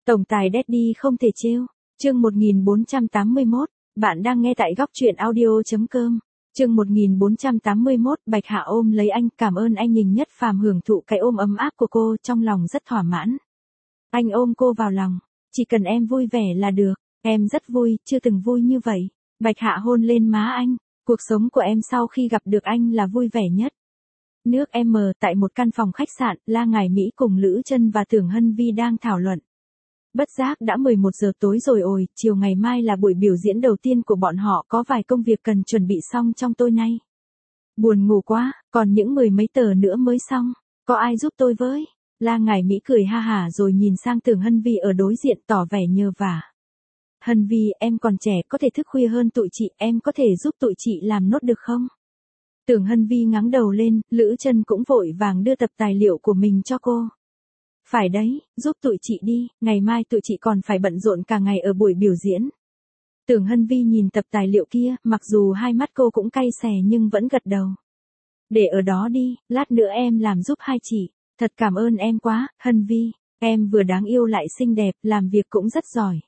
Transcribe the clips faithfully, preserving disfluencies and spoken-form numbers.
Tổng tài Daddy không thể trêu. Chương một nghìn bốn trăm tám mươi mốt, bạn đang nghe tại góc truyện audio chấm com. Chương một nghìn bốn trăm tám mươi mốt, Bạch Hạ ôm lấy anh, cảm ơn anh. Hình Nhất Phàm hưởng thụ cái ôm ấm áp của cô, trong lòng rất thỏa mãn. Anh ôm cô vào lòng, chỉ cần em vui vẻ là được, em rất vui, chưa từng vui như vậy. Bạch Hạ hôn lên má anh, cuộc sống của em sau khi gặp được anh là vui vẻ nhất. Nước M tại một căn phòng khách sạn, La Ngải Mỹ cùng Lữ Trân và Tưởng Hân Vi đang thảo luận. Bất giác đã mười một giờ tối rồi ồi, chiều ngày mai là buổi biểu diễn đầu tiên của bọn họ, có vài công việc cần chuẩn bị xong trong tối nay. Buồn ngủ quá, còn những mười mấy tờ nữa mới xong, có ai giúp tôi với? La Ngải Mỹ cười ha hả rồi nhìn sang Tưởng Hân Vi ở đối diện tỏ vẻ nhờ vả. Hân Vi, em còn trẻ, có thể thức khuya hơn tụi chị, em có thể giúp tụi chị làm nốt được không? Tưởng Hân Vi ngáng đầu lên, Lữ Trân cũng vội vàng đưa tập tài liệu của mình cho cô. Phải đấy, giúp tụi chị đi, ngày mai tụi chị còn phải bận rộn cả ngày ở buổi biểu diễn. Tưởng Hân Vi nhìn tập tài liệu kia, mặc dù hai mắt cô cũng cay xè nhưng vẫn gật đầu. Để ở đó đi, lát nữa em làm giúp hai chị. Thật cảm ơn em quá, Hân Vi, em vừa đáng yêu lại xinh đẹp, làm việc cũng rất giỏi.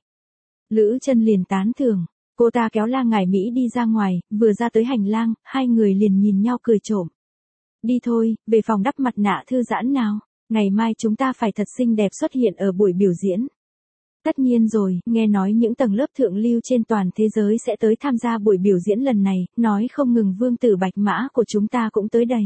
Lữ Trân liền tán thưởng, cô ta kéo La Ngải Mỹ đi ra ngoài, vừa ra tới hành lang, hai người liền nhìn nhau cười trộm. Đi thôi, về phòng đắp mặt nạ thư giãn nào, ngày mai chúng ta phải thật xinh đẹp xuất hiện ở buổi biểu diễn. Tất nhiên rồi, nghe nói những tầng lớp thượng lưu trên toàn thế giới sẽ tới tham gia buổi biểu diễn lần này, nói không ngừng vương tử Bạch Mã của chúng ta cũng tới đây.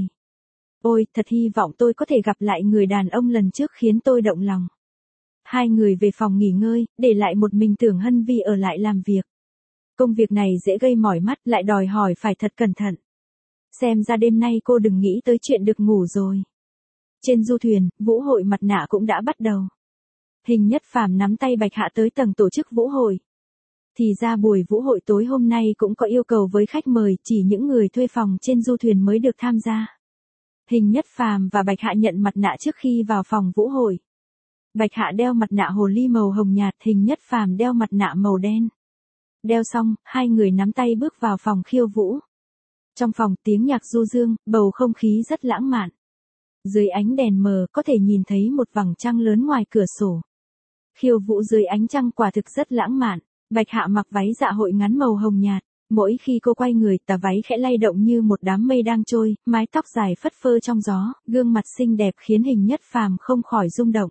Ôi, thật hy vọng tôi có thể gặp lại người đàn ông lần trước khiến tôi động lòng. Hai người về phòng nghỉ ngơi, để lại một mình Tưởng Hân Vi ở lại làm việc. Công việc này dễ gây mỏi mắt, lại đòi hỏi phải thật cẩn thận. Xem ra đêm nay cô đừng nghĩ tới chuyện được ngủ rồi. Trên du thuyền, vũ hội mặt nạ cũng đã bắt đầu. Hình Nhất Phàm nắm tay Bạch Hạ tới tầng tổ chức vũ hội. Thì ra buổi vũ hội tối hôm nay cũng có yêu cầu với khách mời, chỉ những người thuê phòng trên du thuyền mới được tham gia. Hình Nhất Phàm và Bạch Hạ nhận mặt nạ trước khi vào phòng vũ hội. Bạch Hạ đeo mặt nạ hồ ly màu hồng nhạt, Hình Nhất Phàm đeo mặt nạ màu đen. Đeo xong, hai người nắm tay bước vào phòng khiêu vũ. Trong phòng tiếng nhạc du dương, bầu không khí rất lãng mạn. Dưới ánh đèn mờ có thể nhìn thấy một vầng trăng lớn ngoài cửa sổ. Khiêu vũ dưới ánh trăng quả thực rất lãng mạn. Bạch Hạ mặc váy dạ hội ngắn màu hồng nhạt. Mỗi khi cô quay người, tà váy khẽ lay động như một đám mây đang trôi, mái tóc dài phất phơ trong gió, gương mặt xinh đẹp khiến Hình Nhất Phàm không khỏi rung động.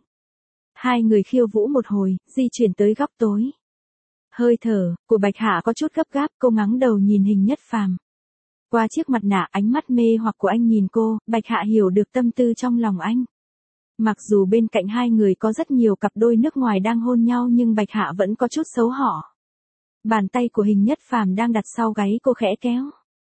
Hai người khiêu vũ một hồi, di chuyển tới góc tối. Hơi thở của Bạch Hạ có chút gấp gáp, cô ngắng đầu nhìn Hình Nhất Phàm. Qua chiếc mặt nạ, ánh mắt mê hoặc của anh nhìn cô, Bạch Hạ hiểu được tâm tư trong lòng anh. Mặc dù bên cạnh hai người có rất nhiều cặp đôi nước ngoài đang hôn nhau nhưng Bạch Hạ vẫn có chút xấu hổ. Bàn tay của Hình Nhất Phàm đang đặt sau gáy cô khẽ kéo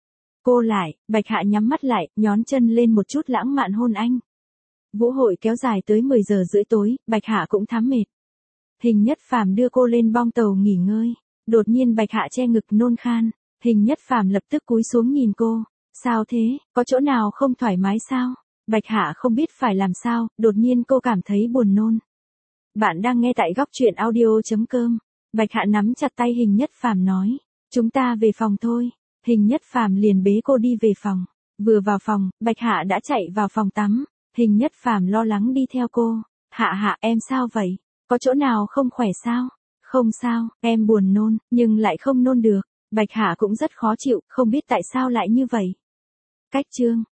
cô lại, Bạch Hạ nhắm mắt lại, nhón chân lên một chút lãng mạn hôn anh. Vũ hội kéo dài tới mười giờ rưỡi tối, Bạch Hạ cũng thấm mệt. Hình Nhất Phàm đưa cô lên bong tàu nghỉ ngơi. Đột nhiên Bạch Hạ che ngực nôn khan. Hình Nhất Phàm lập tức cúi xuống nhìn cô. Sao thế, có chỗ nào không thoải mái sao? Bạch Hạ không biết phải làm sao, đột nhiên cô cảm thấy buồn nôn. Bạn đang nghe tại góc truyện audio chấm com. Bạch Hạ nắm chặt tay Hình Nhất Phàm nói. Chúng ta về phòng thôi. Hình Nhất Phàm liền bế cô đi về phòng. Vừa vào phòng, Bạch Hạ đã chạy vào phòng tắm. Hình Nhất Phàm lo lắng đi theo cô. Hạ Hạ, em sao vậy? Có chỗ nào không khỏe sao? Không sao, em buồn nôn, nhưng lại không nôn được. Bạch Hạ cũng rất khó chịu, không biết tại sao lại như vậy. Cách chương.